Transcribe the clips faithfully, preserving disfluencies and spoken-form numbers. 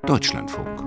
Deutschlandfunk.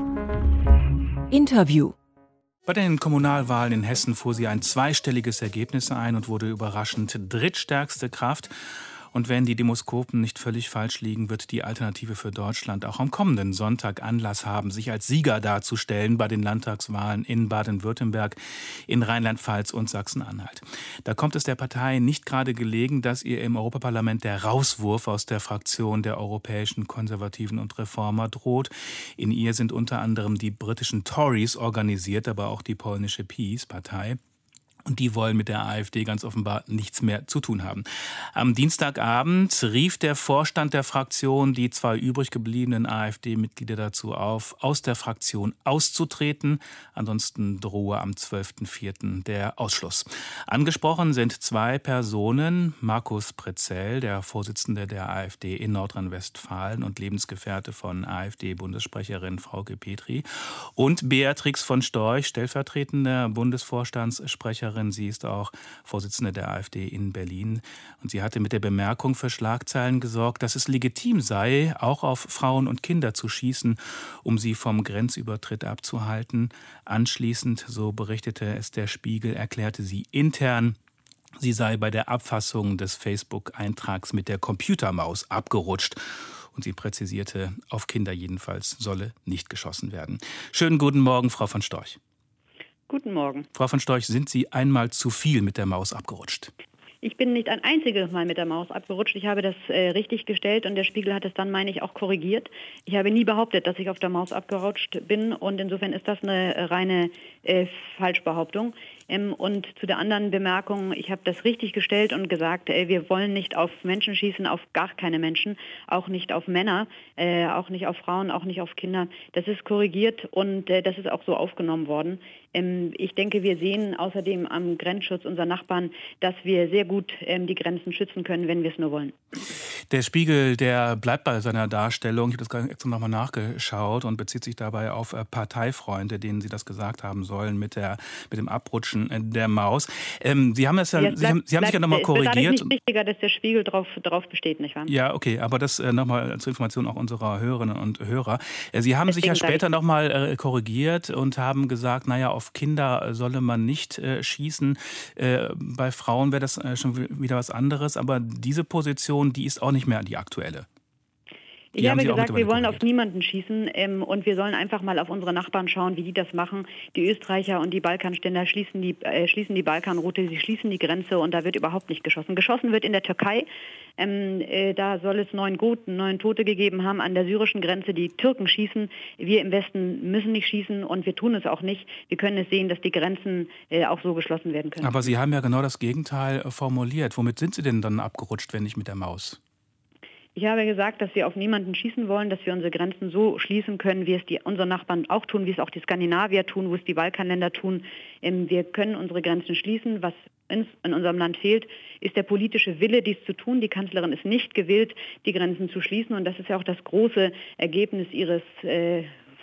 Interview. Bei den Kommunalwahlen in Hessen fuhr sie ein zweistelliges Ergebnis ein und wurde überraschend drittstärkste Kraft. Und wenn die Demoskopen nicht völlig falsch liegen, wird die Alternative für Deutschland auch am kommenden Sonntag Anlass haben, sich als Sieger darzustellen bei den Landtagswahlen in Baden-Württemberg, in Rheinland-Pfalz und Sachsen-Anhalt. Da kommt es der Partei nicht gerade gelegen, dass ihr im Europaparlament der Rauswurf aus der Fraktion der europäischen Konservativen und Reformer droht. In ihr sind unter anderem die britischen Tories organisiert, aber auch die polnische PiS-Partei. Und die wollen mit der AfD ganz offenbar nichts mehr zu tun haben. Am Dienstagabend rief der Vorstand der Fraktion die zwei übrig gebliebenen AfD-Mitglieder dazu auf, aus der Fraktion auszutreten. Ansonsten drohe am zwölften vierten der Ausschluss. Angesprochen sind zwei Personen. Markus Prezel, der Vorsitzende der AfD in Nordrhein-Westfalen und Lebensgefährte von AfD-Bundessprecherin Frauke Petry. Und Beatrix von Storch, stellvertretende Bundesvorstandssprecherin. Sie ist auch Vorsitzende der AfD in Berlin. Und sie hatte mit der Bemerkung für Schlagzeilen gesorgt, dass es legitim sei, auch auf Frauen und Kinder zu schießen, um sie vom Grenzübertritt abzuhalten. Anschließend, so berichtete es der Spiegel, erklärte sie intern, sie sei bei der Abfassung des Facebook-Eintrags mit der Computermaus abgerutscht. Und sie präzisierte, auf Kinder jedenfalls solle nicht geschossen werden. Schönen guten Morgen, Frau von Storch. Guten Morgen. Frau von Storch, sind Sie einmal zu viel mit der Maus abgerutscht? Ich bin nicht ein einziges Mal mit der Maus abgerutscht. Ich habe das äh, richtig gestellt und der Spiegel hat es dann, meine ich, auch korrigiert. Ich habe nie behauptet, dass ich auf der Maus abgerutscht bin und insofern ist das eine reine äh, Falschbehauptung. Ähm, und zu der anderen Bemerkung, ich habe das richtig gestellt und gesagt, äh, wir wollen nicht auf Menschen schießen, auf gar keine Menschen, auch nicht auf Männer, äh, auch nicht auf Frauen, auch nicht auf Kinder. Das ist korrigiert und äh, das ist auch so aufgenommen worden. Ähm, ich denke, wir sehen außerdem am Grenzschutz unserer Nachbarn, dass wir sehr gut ähm, die Grenzen schützen können, wenn wir es nur wollen. Der Spiegel, der bleibt bei seiner Darstellung. Ich habe das gerade extra nochmal nachgeschaut und bezieht sich dabei auf äh, Parteifreunde, denen Sie das gesagt haben sollen mit, der, mit dem Abrutschen der Maus. Ähm, Sie haben, es ja, ja, Sie haben, Sie haben sich ja nochmal korrigiert. Es ist nicht wichtiger, dass der Spiegel darauf drauf besteht, nicht wahr? Ja, okay, aber das äh, nochmal zur Information auch unserer Hörerinnen und Hörer. Äh, Sie haben Deswegen sich ja später nochmal äh, korrigiert und haben gesagt, naja, auf Kinder solle man nicht äh, schießen. Äh, bei Frauen wäre das äh, schon wieder was anderes, aber diese Position, die ist auch nicht mehr die aktuelle. Die ich habe gesagt, wir wollen auf niemanden schießen ähm, und wir sollen einfach mal auf unsere Nachbarn schauen, wie die das machen. Die Österreicher und die Balkanständer schließen die, äh, schließen die Balkanroute, sie schließen die Grenze und da wird überhaupt nicht geschossen. Geschossen wird in der Türkei. Ähm, äh, da soll es neun, Goten, neun Tote gegeben haben an der syrischen Grenze. Die Türken schießen. Wir im Westen müssen nicht schießen und wir tun es auch nicht. Wir können es sehen, dass die Grenzen äh, auch so geschlossen werden können. Aber Sie haben ja genau das Gegenteil formuliert. Womit sind Sie denn dann abgerutscht, wenn nicht mit der Maus? Ich habe gesagt, dass wir auf niemanden schießen wollen, dass wir unsere Grenzen so schließen können, wie es die, unsere Nachbarn auch tun, wie es auch die Skandinavier tun, wo es die Balkanländer tun. Ähm, wir können unsere Grenzen schließen. Was in, in unserem Land fehlt, ist der politische Wille, dies zu tun. Die Kanzlerin ist nicht gewillt, die Grenzen zu schließen. Und das ist ja auch das große Ergebnis ihres äh,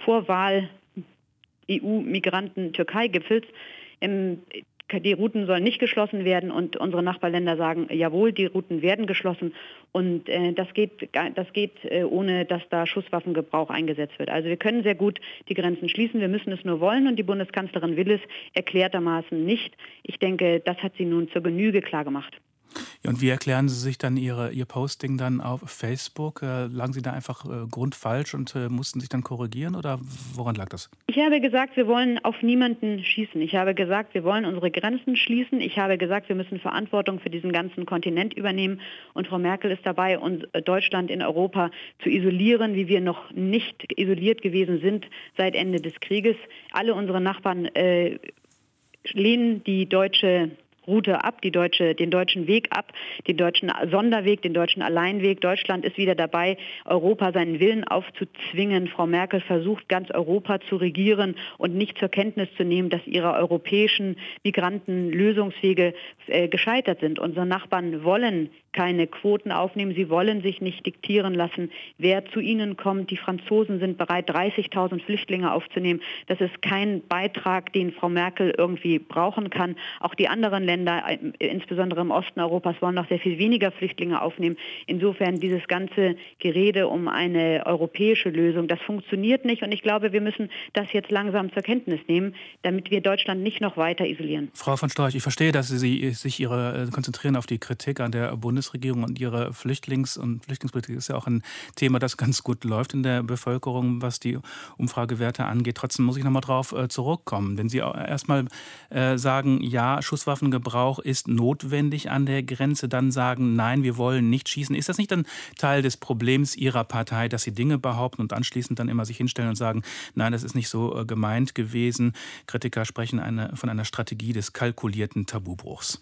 Vorwahl-E U-Migranten-Türkei-Gipfels. Ähm, Die Routen sollen nicht geschlossen werden und unsere Nachbarländer sagen, jawohl, die Routen werden geschlossen und äh, das geht, das geht äh, ohne, dass da Schusswaffengebrauch eingesetzt wird. Also wir können sehr gut die Grenzen schließen, wir müssen es nur wollen und die Bundeskanzlerin will es erklärtermaßen nicht. Ich denke, das hat sie nun zur Genüge klargemacht. Ja, und wie erklären Sie sich dann Ihre, Ihr Posting dann auf Facebook? Äh, lagen Sie da einfach äh, grundfalsch und äh, mussten sich dann korrigieren oder woran lag das? Ich habe gesagt, wir wollen auf niemanden schießen. Ich habe gesagt, wir wollen unsere Grenzen schließen. Ich habe gesagt, wir müssen Verantwortung für diesen ganzen Kontinent übernehmen. Und Frau Merkel ist dabei, uns Deutschland in Europa zu isolieren, wie wir noch nicht isoliert gewesen sind seit Ende des Krieges. Alle unsere Nachbarn äh, lehnen die deutsche Route ab, die deutsche, den deutschen Weg ab, den deutschen Sonderweg, den deutschen Alleinweg. Deutschland ist wieder dabei, Europa seinen Willen aufzuzwingen. Frau Merkel versucht, ganz Europa zu regieren und nicht zur Kenntnis zu nehmen, dass ihre europäischen Migrantenlösungswege äh, gescheitert sind. Unsere Nachbarn wollen keine Quoten aufnehmen. Sie wollen sich nicht diktieren lassen, wer zu ihnen kommt. Die Franzosen sind bereit, dreißigtausend Flüchtlinge aufzunehmen. Das ist kein Beitrag, den Frau Merkel irgendwie brauchen kann. Auch die anderen Länder, insbesondere im Osten Europas, wollen noch sehr viel weniger Flüchtlinge aufnehmen. Insofern dieses ganze Gerede um eine europäische Lösung, das funktioniert nicht. Und ich glaube, wir müssen das jetzt langsam zur Kenntnis nehmen, damit wir Deutschland nicht noch weiter isolieren. Frau von Storch, ich verstehe, dass Sie sich ihre, konzentrieren auf die Kritik an der Bundesregierung und ihre Flüchtlings- und Flüchtlingspolitik ist ja auch ein Thema, das ganz gut läuft in der Bevölkerung, was die Umfragewerte angeht. Trotzdem muss ich noch mal drauf äh, zurückkommen. Wenn Sie erstmal äh, sagen, ja, Schusswaffengebrauch ist notwendig an der Grenze, dann sagen, nein, wir wollen nicht schießen. Ist das nicht dann Teil des Problems Ihrer Partei, dass Sie Dinge behaupten und anschließend dann immer sich hinstellen und sagen, nein, das ist nicht so äh, gemeint gewesen? Kritiker sprechen eine, von einer Strategie des kalkulierten Tabubruchs.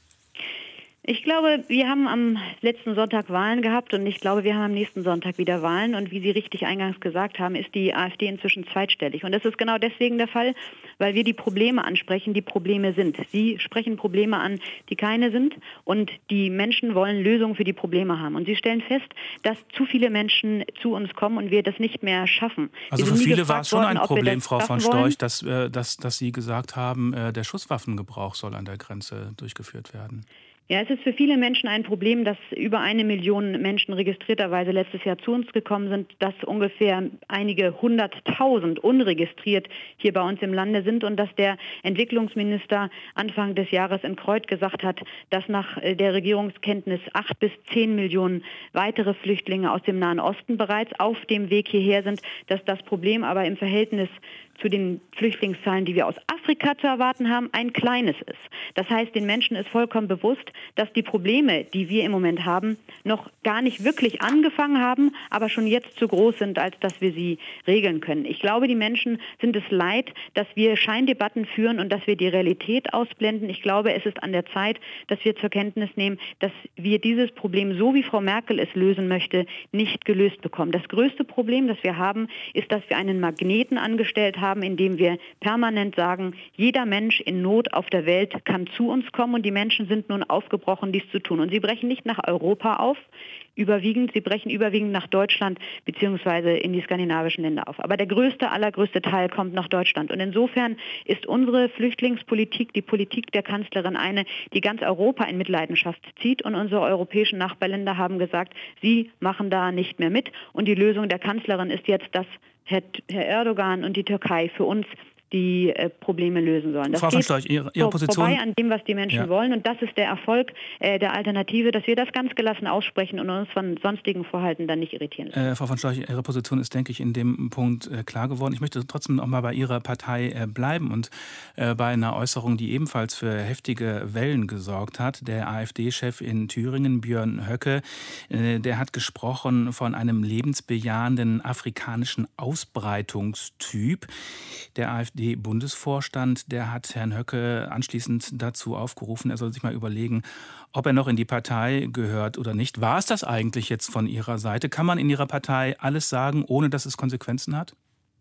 Ich glaube, wir haben am letzten Sonntag Wahlen gehabt und ich glaube, wir haben am nächsten Sonntag wieder Wahlen. Und wie Sie richtig eingangs gesagt haben, ist die AfD inzwischen zweitstellig. Und das ist genau deswegen der Fall, weil wir die Probleme ansprechen, die Probleme sind. Sie sprechen Probleme an, die keine sind. Und die Menschen wollen Lösungen für die Probleme haben. Und Sie stellen fest, dass zu viele Menschen zu uns kommen und wir das nicht mehr schaffen. Also für viele war es schon ein Problem, Frau von Storch, dass, dass, dass Sie gesagt haben, der Schusswaffengebrauch soll an der Grenze durchgeführt werden. Ja, es ist für viele Menschen ein Problem, dass über eine Million Menschen registrierterweise letztes Jahr zu uns gekommen sind, dass ungefähr einige hunderttausend unregistriert hier bei uns im Lande sind und dass der Entwicklungsminister Anfang des Jahres in Kreuth gesagt hat, dass nach der Regierungskenntnis acht bis zehn Millionen weitere Flüchtlinge aus dem Nahen Osten bereits auf dem Weg hierher sind, dass das Problem aber im Verhältnis zu den Flüchtlingszahlen, die wir aus Afrika zu erwarten haben, ein kleines ist. Das heißt, den Menschen ist vollkommen bewusst, dass die Probleme, die wir im Moment haben, noch gar nicht wirklich angefangen haben, aber schon jetzt zu groß sind, als dass wir sie regeln können. Ich glaube, die Menschen sind es leid, dass wir Scheindebatten führen und dass wir die Realität ausblenden. Ich glaube, es ist an der Zeit, dass wir zur Kenntnis nehmen, dass wir dieses Problem, so wie Frau Merkel es lösen möchte, nicht gelöst bekommen. Das größte Problem, das wir haben, ist, dass wir einen Magneten angestellt haben, indem wir permanent sagen, jeder Mensch in Not auf der Welt kann zu uns kommen und die Menschen sind nun aufgebrochen, dies zu tun. Und sie brechen nicht nach Europa auf, überwiegend, sie brechen überwiegend nach Deutschland bzw. in die skandinavischen Länder auf. Aber der größte, allergrößte Teil kommt nach Deutschland. Und insofern ist unsere Flüchtlingspolitik, die Politik der Kanzlerin eine, die ganz Europa in Mitleidenschaft zieht. Und unsere europäischen Nachbarländer haben gesagt, sie machen da nicht mehr mit. Und die Lösung der Kanzlerin ist jetzt, dass Herr, Herr Erdogan und die Türkei für uns die äh, Probleme lösen sollen. Das Frau von geht Storch, Ihre, Ihre Position vorbei an dem, was die Menschen ja. wollen. Und das ist der Erfolg äh, der Alternative, dass wir das ganz gelassen aussprechen und uns von sonstigen Vorhalten dann nicht irritieren lassen. Äh, Frau von Storch, Ihre Position ist, denke ich, in dem Punkt äh, klar geworden. Ich möchte trotzdem noch mal bei Ihrer Partei äh, bleiben und äh, bei einer Äußerung, die ebenfalls für heftige Wellen gesorgt hat. Der AfD-Chef in Thüringen, Björn Höcke, äh, der hat gesprochen von einem lebensbejahenden afrikanischen Ausbreitungstyp. Der AfD-Bundesvorstand, der hat Herrn Höcke anschließend dazu aufgerufen, er soll sich mal überlegen, ob er noch in die Partei gehört oder nicht. War es das eigentlich jetzt von Ihrer Seite? Kann man in Ihrer Partei alles sagen, ohne dass es Konsequenzen hat?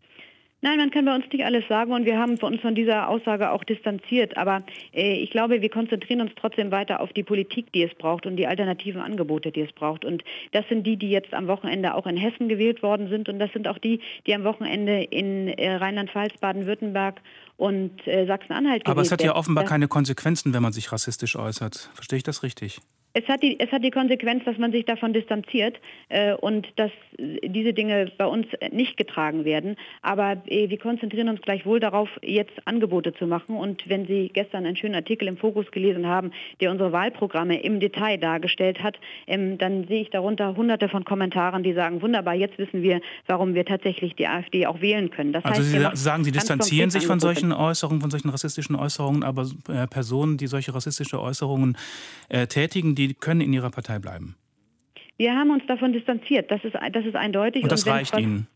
Nein, man kann bei uns nicht alles sagen und wir haben uns von dieser Aussage auch distanziert. Aber äh, ich glaube, wir konzentrieren uns trotzdem weiter auf die Politik, die es braucht und die alternativen Angebote, die es braucht. Und das sind die, die jetzt am Wochenende auch in Hessen gewählt worden sind. Und das sind auch die, die am Wochenende in äh, Rheinland-Pfalz, Baden-Württemberg und äh, Sachsen-Anhalt gewählt werden. Aber es hat ja offenbar das keine Konsequenzen, wenn man sich rassistisch äußert. Verstehe ich das richtig? Es hat, die, es hat die Konsequenz, dass man sich davon distanziert äh, und dass diese Dinge bei uns nicht getragen werden. Aber äh, wir konzentrieren uns gleichwohl darauf, jetzt Angebote zu machen. Und wenn Sie gestern einen schönen Artikel im Fokus gelesen haben, der unsere Wahlprogramme im Detail dargestellt hat, ähm, dann sehe ich darunter hunderte von Kommentaren, die sagen, wunderbar, jetzt wissen wir, warum wir tatsächlich die AfD auch wählen können. Das also heißt, Sie sagen, Sie distanzieren sich von solchen Äußerungen, von solchen rassistischen Äußerungen, aber äh, Personen, die solche rassistische Äußerungen äh, tätigen, die Die können in Ihrer Partei bleiben. Wir haben uns davon distanziert. Das ist, das ist eindeutig. Und das Und reicht Ihnen?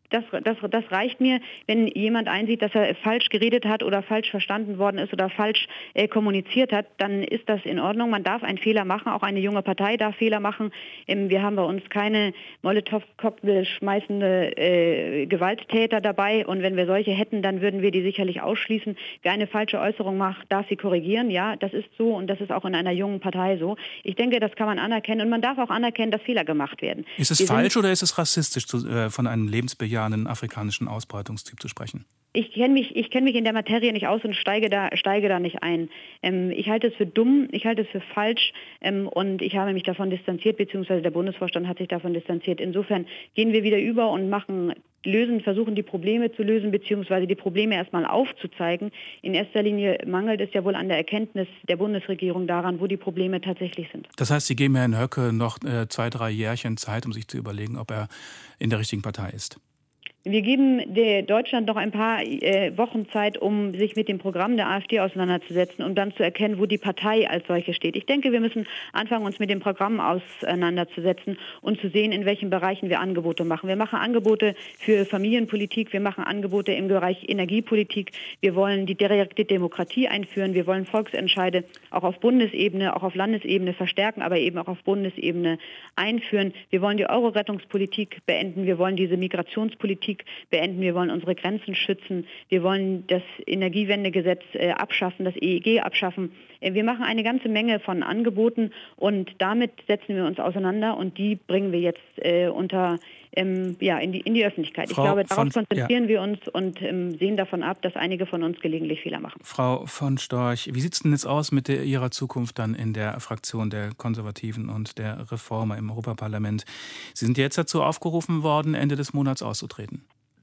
Das, das, das reicht mir, wenn jemand einsieht, dass er falsch geredet hat oder falsch verstanden worden ist oder falsch äh, kommuniziert hat, dann ist das in Ordnung. Man darf einen Fehler machen, auch eine junge Partei darf Fehler machen. Ähm, wir haben bei uns keine Molotow-Cocktail schmeißende äh, Gewalttäter dabei und wenn wir solche hätten, dann würden wir die sicherlich ausschließen. Wer eine falsche Äußerung macht, darf sie korrigieren. Ja, das ist so und das ist auch in einer jungen Partei so. Ich denke, das kann man anerkennen und man darf auch anerkennen, dass Fehler gemacht werden. Ist es wir falsch oder ist es rassistisch, zu, äh, von einem lebensbejahenden afrikanischen Ausbeutungstyp zu sprechen? Ich kenne mich, ich kenn mich in der Materie nicht aus und steige da, steige da nicht ein. Ähm, ich halte es für dumm, ich halte es für falsch ähm, und ich habe mich davon distanziert, beziehungsweise der Bundesvorstand hat sich davon distanziert. Insofern gehen wir wieder über und machen, lösen, versuchen die Probleme zu lösen, beziehungsweise die Probleme erstmal aufzuzeigen. In erster Linie mangelt es ja wohl an der Erkenntnis der Bundesregierung daran, wo die Probleme tatsächlich sind. Das heißt, Sie geben Herrn Höcke noch äh, zwei, drei Jährchen Zeit, um sich zu überlegen, ob er in der richtigen Partei ist. Wir geben der Deutschland noch ein paar äh, Wochen Zeit, um sich mit dem Programm der AfD auseinanderzusetzen und dann zu erkennen, wo die Partei als solche steht. Ich denke, wir müssen anfangen, uns mit dem Programm auseinanderzusetzen und zu sehen, in welchen Bereichen wir Angebote machen. Wir machen Angebote für Familienpolitik, wir machen Angebote im Bereich Energiepolitik, wir wollen die direkte Demokratie einführen, wir wollen Volksentscheide auch auf Bundesebene, auch auf Landesebene verstärken, aber eben auch auf Bundesebene einführen. Wir wollen die Euro-Rettungspolitik beenden, wir wollen diese Migrationspolitik beenden. Wir wollen unsere Grenzen schützen. Wir wollen das Energiewendegesetz äh, abschaffen, das E E G abschaffen. Äh, wir machen eine ganze Menge von Angeboten und damit setzen wir uns auseinander und die bringen wir jetzt äh, unter ähm, ja, in die, in die Öffentlichkeit. Frau ich glaube, darauf von, konzentrieren ja. wir uns und ähm, sehen davon ab, dass einige von uns gelegentlich Fehler machen. Frau von Storch, wie sieht es denn jetzt aus mit der, Ihrer Zukunft dann in der Fraktion der Konservativen und der Reformer im Europaparlament? Sie sind jetzt dazu aufgerufen worden, Ende des Monats auszutreten.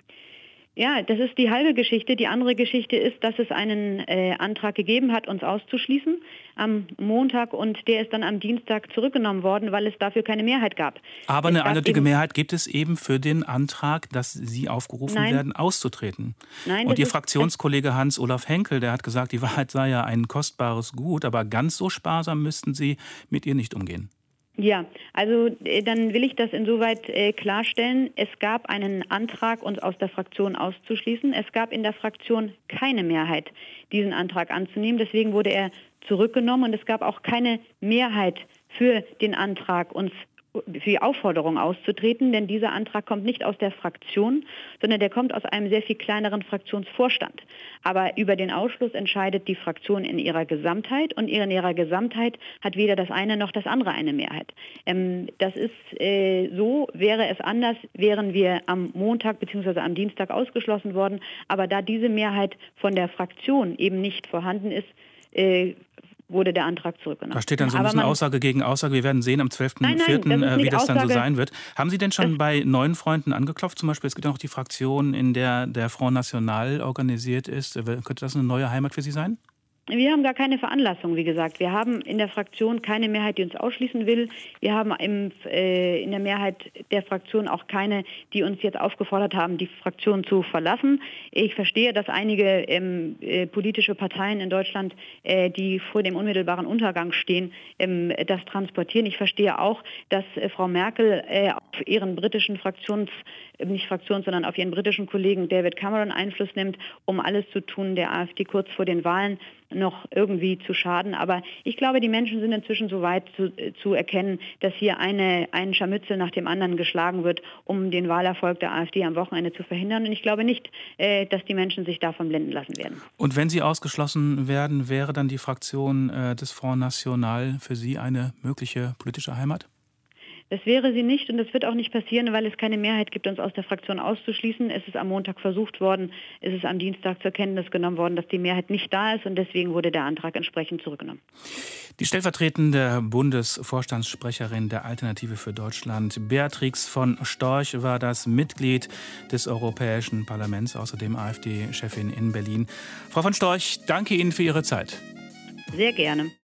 Ja, das ist die halbe Geschichte. Die andere Geschichte ist, dass es einen äh, Antrag gegeben hat, uns auszuschließen am Montag und der ist dann am Dienstag zurückgenommen worden, weil es dafür keine Mehrheit gab. Aber es eine eindeutige Mehrheit gibt es eben für den Antrag, dass Sie aufgerufen Nein. werden, auszutreten. Nein, und Ihr ist, Fraktionskollege Hans-Olaf Henkel, der hat gesagt, die Wahrheit sei ja ein kostbares Gut, aber ganz so sparsam müssten Sie mit ihr nicht umgehen. Ja, also äh, dann will ich das insoweit äh, klarstellen. Es gab einen Antrag, uns aus der Fraktion auszuschließen. Es gab in der Fraktion keine Mehrheit, diesen Antrag anzunehmen. Deswegen wurde er zurückgenommen und es gab auch keine Mehrheit für den Antrag, uns für die Aufforderung auszutreten, denn dieser Antrag kommt nicht aus der Fraktion, sondern der kommt aus einem sehr viel kleineren Fraktionsvorstand. Aber über den Ausschluss entscheidet die Fraktion in ihrer Gesamtheit und in ihrer Gesamtheit hat weder das eine noch das andere eine Mehrheit. Ähm, das ist äh, so, wäre es anders, wären wir am Montag bzw. am Dienstag ausgeschlossen worden. Aber da diese Mehrheit von der Fraktion eben nicht vorhanden ist, äh, wurde der Antrag zurückgenommen. Da steht dann so ein bisschen Aussage gegen Aussage. Wir werden sehen am zwölften vierten, wie das dann so sein wird. Haben Sie denn schon bei neuen Freunden angeklopft? Zum Beispiel, es gibt ja noch die Fraktion, in der der Front National organisiert ist. Könnte das eine neue Heimat für Sie sein? Wir haben gar keine Veranlassung, wie gesagt. Wir haben in der Fraktion keine Mehrheit, die uns ausschließen will. Wir haben im, äh, in der Mehrheit der Fraktion auch keine, die uns jetzt aufgefordert haben, die Fraktion zu verlassen. Ich verstehe, dass einige ähm, äh, politische Parteien in Deutschland, äh, die vor dem unmittelbaren Untergang stehen, ähm, das transportieren. Ich verstehe auch, dass äh, Frau Merkel äh, auf ihren britischen Fraktions, äh, nicht Fraktions, sondern auf ihren britischen Kollegen David Cameron Einfluss nimmt, um alles zu tun, der AfD kurz vor den Wahlen noch irgendwie zu schaden. Aber ich glaube, die Menschen sind inzwischen so weit zu, zu erkennen, dass hier eine, ein Scharmützel nach dem anderen geschlagen wird, um den Wahlerfolg der AfD am Wochenende zu verhindern. Und ich glaube nicht, äh, dass die Menschen sich davon blenden lassen werden. Und wenn Sie ausgeschlossen werden, wäre dann die Fraktion äh, des Front National für Sie eine mögliche politische Heimat? Das wäre sie nicht und das wird auch nicht passieren, weil es keine Mehrheit gibt, uns aus der Fraktion auszuschließen. Es ist am Montag versucht worden, es ist am Dienstag zur Kenntnis genommen worden, dass die Mehrheit nicht da ist und deswegen wurde der Antrag entsprechend zurückgenommen. Die stellvertretende Bundesvorstandssprecherin der Alternative für Deutschland, Beatrix von Storch, war das Mitglied des Europäischen Parlaments, außerdem AfD-Chefin in Berlin. Frau von Storch, danke Ihnen für Ihre Zeit. Sehr gerne.